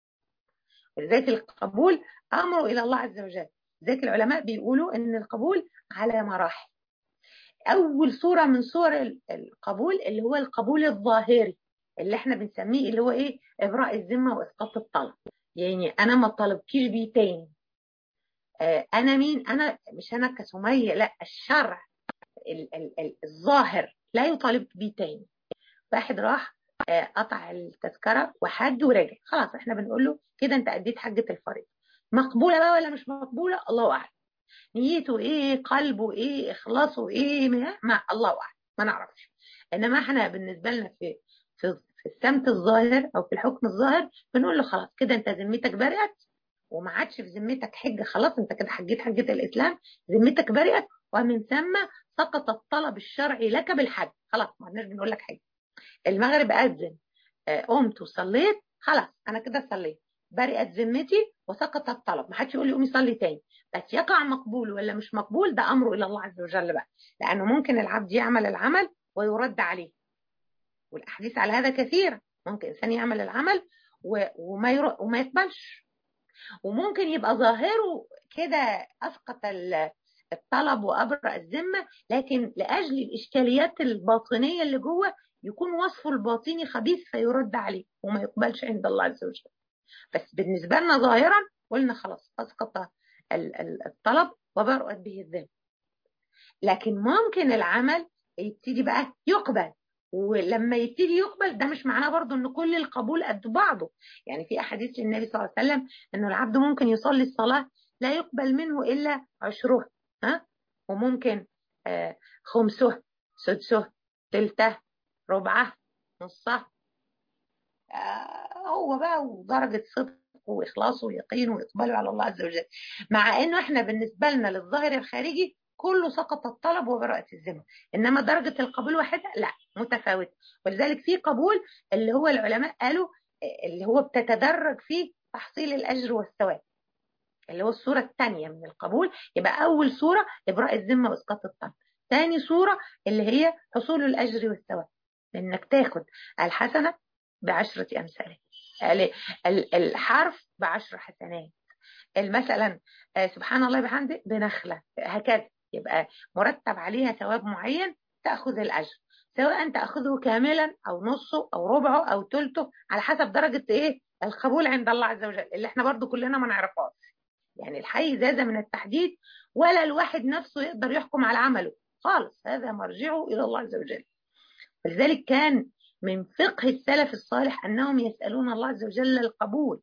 ولذلك القبول أمره إلى الله عز وجل. لذلك العلماء بيقولوا إن القبول على مراحل. أول صورة من صور القبول اللي هو القبول الظاهري اللي احنا بنسميه اللي هو إيه؟ إبراء الذمة وإسقاط الطلب. يعني أنا ما طلبكيش بيه تاني، آه أنا مين؟ أنا مش أنا كسمية، لا، الشرع ال ال ال الظاهر لا يطالب بيه تاني. واحد راح آه قطع التذكرة وحج ورجع، خلاص احنا بنقول له كده انت أديت حجة الفريضة. مقبولة بقى ولا مش مقبولة؟ الله أعلم. نيته ايه، قلبه ايه، اخلاصه ايه، ما الله اعلم، ما نعرفش. انما احنا بالنسبه لنا في في في السمت الظاهر او في الحكم الظاهر بنقول له خلاص كده انت ذمتك برئت وما عادش في ذمتك حجه، خلاص انت كده حجيت حجه الاسلام، ذمتك برئت، ومن ثم سقط الطلب الشرعي لك بالحج، خلاص ما عدناش بنقول لك حاجه. المغرب اذن، قمت وصليت، خلاص انا كده صليت، برئت ذمتي وسقط الطلب، ما حدش يقول لي قومي صلي تاني. بس يقع مقبول ولا مش مقبول ده امره الى الله عز وجل بقى، لانه ممكن العبد يعمل العمل ويرد عليه، والاحاديث على هذا كثيره. ممكن انسان يعمل العمل وما ير... وما يقبلش، وممكن يبقى ظاهره كده اسقط الطلب وابرأ الذمه، لكن لاجل الاشكاليات الباطنيه اللي جوه يكون وصفه الباطني خبيث فيرد عليه وما يقبلش عند الله عز وجل. بس بالنسبة لنا ظاهرا قلنا خلاص أسقط الطلب وبرأت به الذمة. لكن ممكن العمل يبتدي بقى يقبل، ولما يبتدي يقبل ده مش معناه برضو ان كل القبول قد بعضه. يعني في احاديث للنبي صلى الله عليه وسلم انه العبد ممكن يصلي الصلاة لا يقبل منه الا عشره، ها، وممكن آه خمسه، سدسه، تلته، ربعه، نصه، آه هو بقى ودرجة صدق واخلاصه ويقينه واقباله على الله عز وجل. مع انه احنا بالنسبة لنا للظاهر الخارجي كله سقط الطلب وبراءة الذمة، انما درجة القبول واحدة لا، متفاوتة. ولذلك في قبول اللي هو العلماء قالوا اللي هو بتتدرج فيه تحصيل الاجر والثواب، اللي هو الصورة الثانية من القبول. يبقى اول صورة ابراء الذمة واسقاط الطلب، تاني صورة اللي هي حصول الأجر والثواب، إنك تاخد الحسنة بعشرة أمثالها، الحرف بعشر حسنات، مثلا سبحان الله بحمده بنخلة، هكذا يبقى مرتب عليها ثواب معين تأخذ الأجر، سواء تأخذه كاملا أو نصه أو ربعه أو ثلثه على حسب درجة إيه القبول عند الله عز وجل، اللي احنا برضو كلنا ما نعرفهاش. يعني الحيز هذا من التحديد، ولا الواحد نفسه يقدر يحكم على عمله خالص، هذا مرجعه إلى الله عز وجل. ولذلك كان من فقه السلف الصالح أنهم يسألون الله عز وجل القبول.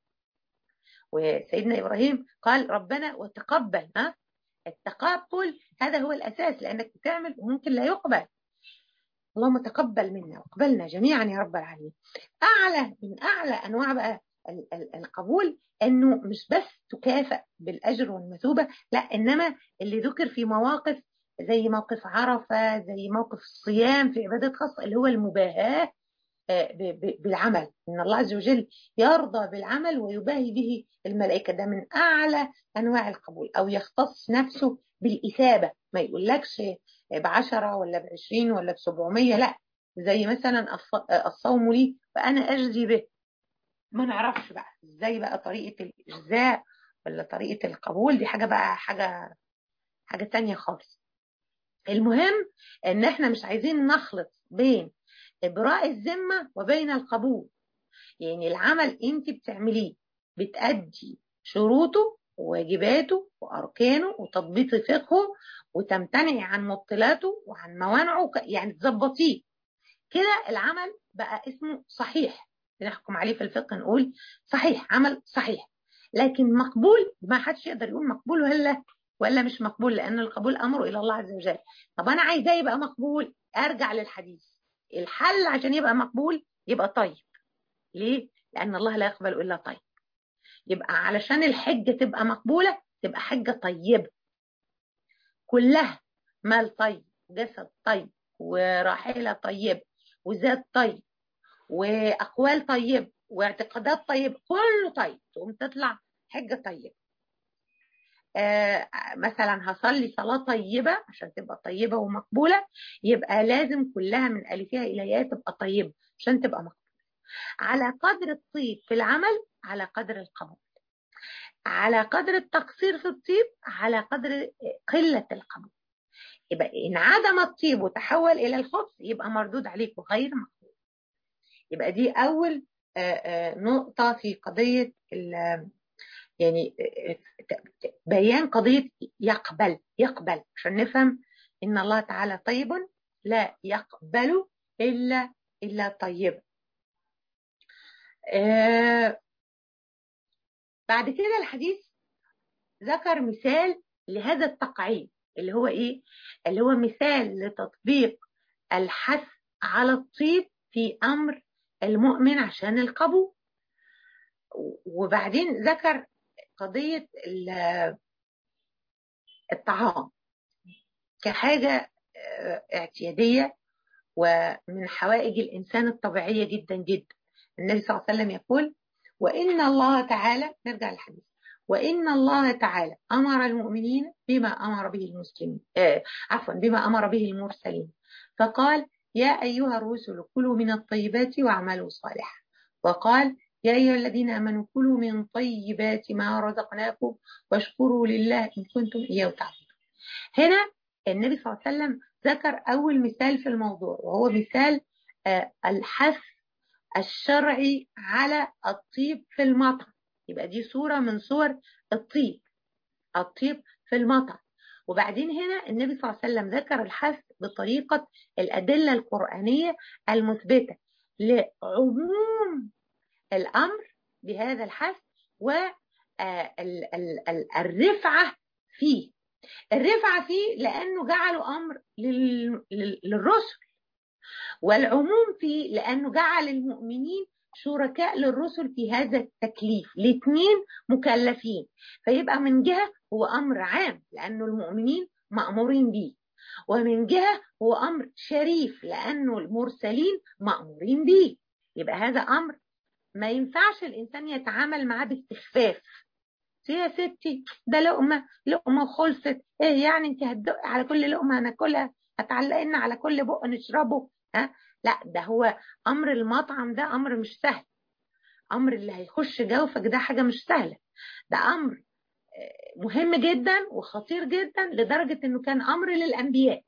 وسيدنا إبراهيم قال ربنا وتقبل، ها التقبل هذا هو الأساس، لأنك بتعمل وممكن لا يقبل. اللهم تقبل منا وقبلنا جميعا يا رب العالمين. أعلى من أعلى أنواع بقى القبول أنه مش بس تكافئ بالأجر والمثوبة، لا، إنما اللي ذكر في مواقف زي موقف عرفة، زي موقف الصيام في عبادات خاصة، اللي هو المباهاة بالعمل، إن الله عز وجل يرضى بالعمل ويباهي به الملائكة، ده من أعلى أنواع القبول. أو يختص نفسه بالإثابة، ما يقولكش بعشرة ولا بعشرين ولا بسبعمية، لا، زي مثلا الصوم لي فأنا أجزي به. ما نعرفش بقى ازاي بقى طريقة الإجزاء ولا طريقة القبول، دي حاجة بقى حاجة حاجة تانية خالص. المهم ان احنا مش عايزين نخلط بين إبراء الذمة وبين القبول. يعني العمل انت بتعمليه بتأدي شروطه وواجباته وأركانه وتضبيط فقهه، وتمتنعي عن مبطلاته وعن موانعه، يعني تظبطيه كده، العمل بقى اسمه صحيح، بنحكم عليه في الفقه نقول صحيح، عمل صحيح. لكن مقبول ما حدش يقدر يقول مقبول ولا ولا مش مقبول، لأن القبول أمره إلى الله عز وجل. طب أنا عايزاه يبقى مقبول، أرجع للحديث. الحل عشان يبقى مقبول يبقى طيب. ليه؟ لأن الله لا يقبل إلا طيب. يبقى علشان الحجة تبقى مقبولة تبقى حجة طيبة كلها، مال طيب، جسد طيب، وراحلة طيب، وذات طيب، وأقوال طيب، واعتقادات طيب، كله طيب، تقوم تطلع حجة طيبة. آه مثلا هصلي صلاة طيبة عشان تبقى طيبة ومقبولة، يبقى لازم كلها من ألفها إلى ياء تبقى طيبة عشان تبقى مقبولة. على قدر الطيب في العمل على قدر القبول، على قدر التقصير في الطيب على قدر قلة القبول. يبقى إن عدم الطيب وتحول إلى الخبث يبقى مردود عليك وغير مقبول. يبقى دي أول نقطة في قضية يعني بيان قضية يقبل يقبل عشان نفهم إن الله تعالى طيب لا يقبل إلا إلا طيب. آه بعد كده الحديث ذكر مثال لهذا التقعيد، اللي هو إيه؟ اللي هو مثال لتطبيق الحث على الطيب في أمر المؤمن عشان القبول. وبعدين ذكر قضية الطعام كحاجة اعتيادية ومن حوائج الإنسان الطبيعية جدا جدا. النبي صلى الله عليه وسلم يقول وإن الله تعالى، نرجع للحديث، وإن الله تعالى أمر المؤمنين بما أمر به المسلمين آه عفوا بما أمر به المرسلين، فقال يا أيها الرسل كلوا من الطيبات واعملوا صالحا، وقال يا أيها الذين آمنوا كلوا من طيبات ما رزقناكم واشكروا لله إن كنتم إياه تعبدون. هنا النبي صلى الله عليه وسلم ذكر أول مثال في الموضوع، وهو مثال آه الحث الشرعي على الطيب في المطعم. يبقى دي صورة من صور الطيب، الطيب في المطعم. وبعدين هنا النبي صلى الله عليه وسلم ذكر الحث بطريقة الأدلة القرآنية المثبتة لعموم الأمر بهذا الحث والرفعة فيه. الرفعة فيه لأنه جعله أمر للرسل، والعموم فيه لأنه جعل المؤمنين شركاء للرسل في هذا التكليف، الاثنين مكلفين. فيبقى من جهة هو أمر عام لأنه المؤمنين مأمورين به، ومن جهة هو أمر شريف لأنه المرسلين مأمورين به. يبقى هذا أمر ما ينفعش الإنسان يتعامل معاه باستخفاف. يا ستي ده لقمة لقمة وخلصت، ايه يعني انت هتدق على كل لقمة هناكلها؟ هتعلقين على كل بق نشربه؟ ها لا، ده هو امر المطعم ده امر مش سهل، امر اللي هيخش جوفك ده حاجه مش سهله، ده امر مهم جدا وخطير جدا، لدرجه انه كان امر للانبياء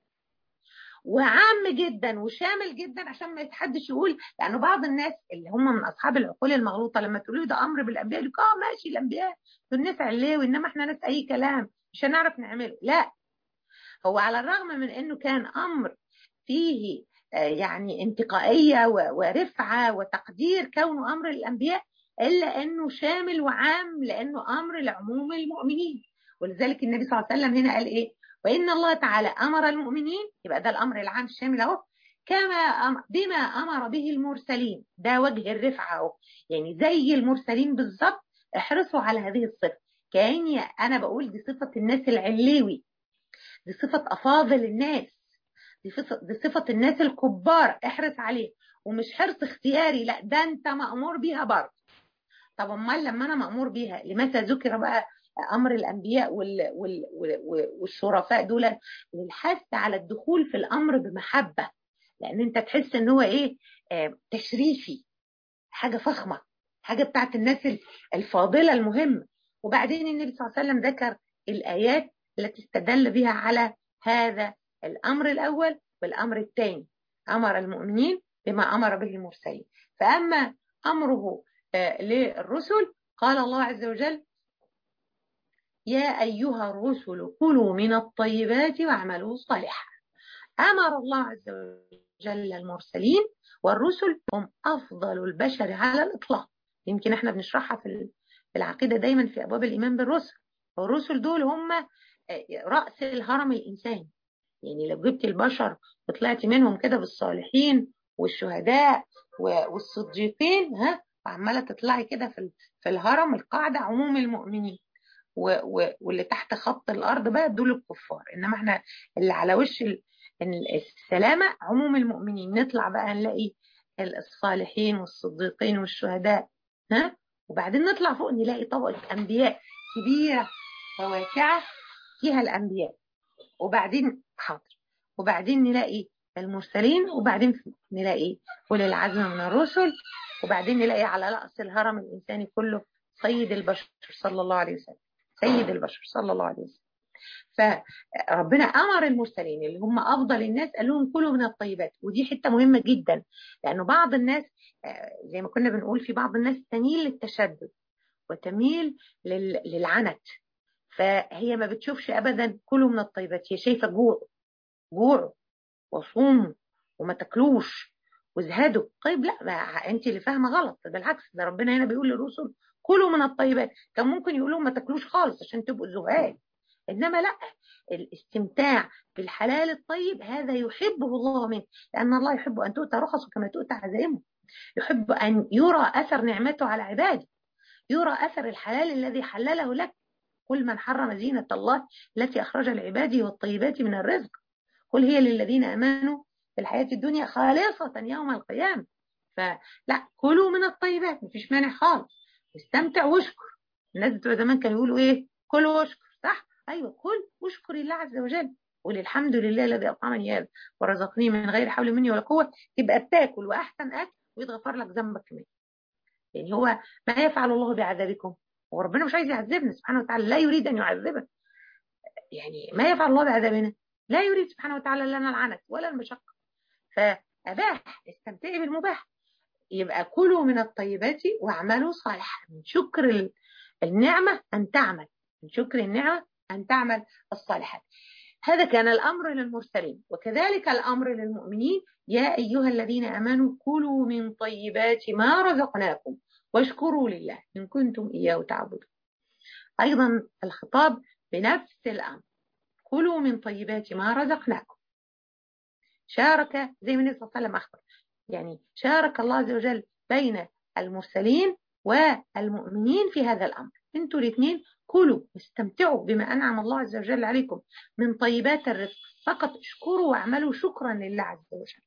وعام جدا وشامل جدا، عشان ما يتحدش يقول، لانه بعض الناس اللي هم من اصحاب العقول المغلوطه لما تقولوا ده امر بالانبياء يقول اه ماشي الانبياء دول ناس عليه، وانما احنا ناس اي كلام مش هنعرف نعمله. لا، هو على الرغم من انه كان امر فيه يعني انتقائيه ورفعه وتقدير كونه امر للانبياء، الا انه شامل وعام لانه امر لعموم المؤمنين. ولذلك النبي صلى الله عليه وسلم هنا قال ايه؟ وان الله تعالى امر المؤمنين، يبقى ده الامر العام الشامل اهو، كما بما امر به المرسلين، ده وجه الرفعه اهو، يعني زي المرسلين بالظبط احرصوا على هذه الصفه. كاني انا بقول دي صفه الناس العليوي، دي صفة أفاضل الناس، دي صفة, دي صفة الناس الكبار، احرص عليه، ومش حرص اختياري، لا ده انت مأمور بيها برضه. طب امال لما انا مأمور بيها لماذا ذكر بقى امر الانبياء وال وال وال والشرفاء دول؟ للحث على الدخول في الامر بمحبة، لان انت تحس ان هو ايه، آه تشريفي، حاجة فخمة، حاجة بتاعت الناس الفاضلة المهمة. وبعدين النبي صلى الله عليه وسلم ذكر الآيات التي استدل بها على هذا الأمر الأول والأمر الثاني، أمر المؤمنين بما أمر به المرسلين. فأما أمره للرسل قال الله عز وجل يا أيها الرسل كلوا من الطيبات واعملوا صالحا. أمر الله عز وجل المرسلين، والرسل هم أفضل البشر على الإطلاق. يمكن احنا بنشرحها في العقيدة دايما في أبواب الإيمان بالرسل، والرسل دول هم رأس الهرم الإنساني. يعني لو جبت البشر وطلعت منهم كده بالصالحين والشهداء والصديقين، ها وعمالة تطلعي كده في في الهرم القاعدة عموم المؤمنين، واللي تحت خط الأرض بقى دول الكفار، إنما احنا اللي على وش السلامة عموم المؤمنين. نطلع بقى نلاقي الصالحين والصديقين والشهداء، ها وبعدين نطلع فوق نلاقي طبقة أنبياء كبيرة وواسعة فيها الأنبياء، وبعدين حاضر، وبعدين نلاقي المرسلين، وبعدين نلاقي أولي العزم من الرسل، وبعدين نلاقي على رأس الهرم الإنساني كله سيد البشر صلى الله عليه وسلم، سيد البشر صلى الله عليه وسلم. فربنا أمر المرسلين اللي هم أفضل الناس قال لهم كلوا من الطيبات، ودي حتة مهمة جدا، لأنه بعض الناس زي ما كنا بنقول في بعض الناس تميل للتشدد وتميل للعنت، فهي ما بتشوفش أبدا كلوا من الطيبات، هي شايفة جوع جوع وصوموا وما تاكلوش وازهدوا. طيب لا، انت اللي فاهمه غلط، بالعكس ده ربنا هنا بيقول للرسل كلوا من الطيبات، كان ممكن يقول لهم ما تاكلوش خالص عشان تبقوا زهاد، انما لا، الاستمتاع بالحلال الطيب هذا يحبه الله منه، لان الله يحب ان تؤتى رخصه كما تؤتى عزائمه، يحب ان يرى اثر نعمته على عباده، يرى اثر الحلال الذي حلله لك. قل من حرم زينة الله التي اخرج لعباده والطيبات من الرزق قل هي للذين امنوا في الحياة الدنيا خالصة يوم القيامة. فلا، كلوا من الطيبات مفيش مانع خالص، واستمتع واشكر. الناس بتوع زمان كانوا يقولوا ايه؟ كل واشكر، صح؟ ايوه، كل واشكر الله عز وجل، قول الحمد لله الذي اطعمني هذا ورزقني من غير حول مني ولا قوه، تبقى بتاكل واحسن اكل ويتغفر لك ذنبك كمان. يعني هو ما يفعل الله بعذابكم، وربنا مش عايز يعذبنا سبحانه وتعالى، لا يريد ان يعذبنا، يعني ما يفعل الله بعذابنا، لا يريد سبحانه وتعالى لنا العنت ولا المشقه، فاباح استمتعي بالمباح. يبقى كلوا من الطيبات واعملوا صالحا، من شكر النعمه ان تعمل، من شكر النعمه ان تعمل الصالحات. هذا كان الامر للمرسلين، وكذلك الامر للمؤمنين يا ايها الذين امنوا كلوا من طيبات ما رزقناكم واشكروا لله ان كنتم اياه تعبدون. ايضا الخطاب بنفس الامر، كلوا من طيبات ما رزقناكم. شارك زي ما النبي صلى الله عليه وسلم اخبر، يعني شارك الله عز وجل بين المرسلين والمؤمنين في هذا الامر، انتوا الاثنين كلوا واستمتعوا بما انعم الله عز وجل عليكم من طيبات الرزق، فقط اشكروا واعملوا شكرا لله عز وجل.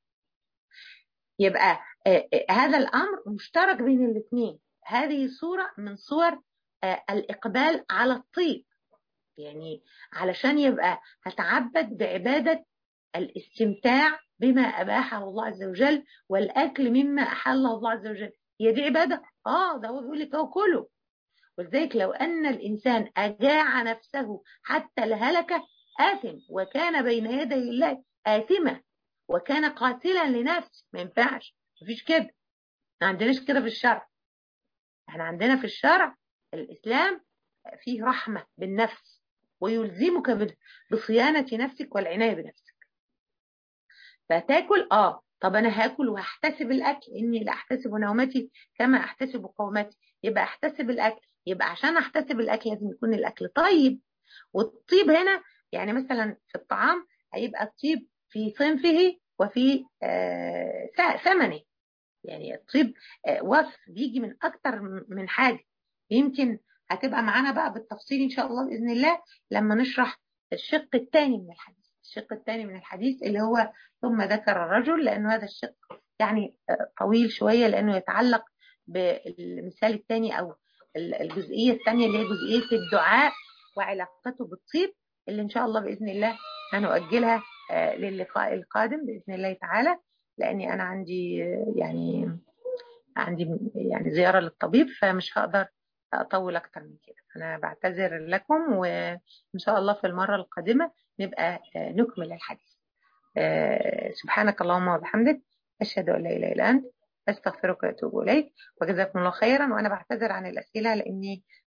يبقى آه آه هذا الامر مشترك بين الاثنين، هذه صورة من صور آه الاقبال على الطيب، يعني علشان يبقى هتعبد بعبادة الاستمتاع بما أباحه الله عز وجل والأكل مما أحله الله عز وجل، هي دي عبادة. اه ده هو بيقول لك هو كله. ولذلك لو أن الإنسان أجاع نفسه حتى الهلكة آثم، وكان بين يدي الله آثمة، وكان قاتلا لنفسه. ما ينفعش، مفيش كده، ما عندناش كده في الشرع. احنا عندنا في الشرع الإسلام فيه رحمة بالنفس، ويلزمك بصيانة نفسك والعناية بنفسك. فتاكل اه طب انا هاكل وهحتسب الاكل، اني لا احتسب نومتي كما احتسب قومتي. يبقى احتسب الاكل، يبقى عشان احتسب الاكل لازم يكون الاكل طيب. والطيب هنا يعني مثلا في الطعام هيبقى الطيب في صنفه وفي آه ثمنه. يعني الطيب آه وصف بيجي من اكتر من حاجه. يمكن هتبقى معانا بقى بالتفصيل ان شاء الله باذن الله لما نشرح الشق الثاني من الحديث. الشق الثاني من الحديث اللي هو ثم ذكر الرجل، لانه هذا الشق يعني آه طويل شويه، لانه يتعلق بالمثال الثاني او الجزئيه الثانيه اللي هي جزئيه الدعاء وعلاقته بالطيب، اللي ان شاء الله باذن الله هنؤجلها آه للقاء القادم باذن الله تعالى. لاني انا عندي آه يعني عندي يعني زيارة للطبيب، فمش هقدر أطول أكتر من كده. أنا بعتذر لكم، وإن شاء الله في المرة القادمة نبقى نكمل الحديث. سبحانك اللهم وبحمدك، أشهد أن لا إله إلا أنت، أستغفرك وأتوب إليك، وجزاكم الله خيرا. وأنا بعتذر عن الأسئلة لأني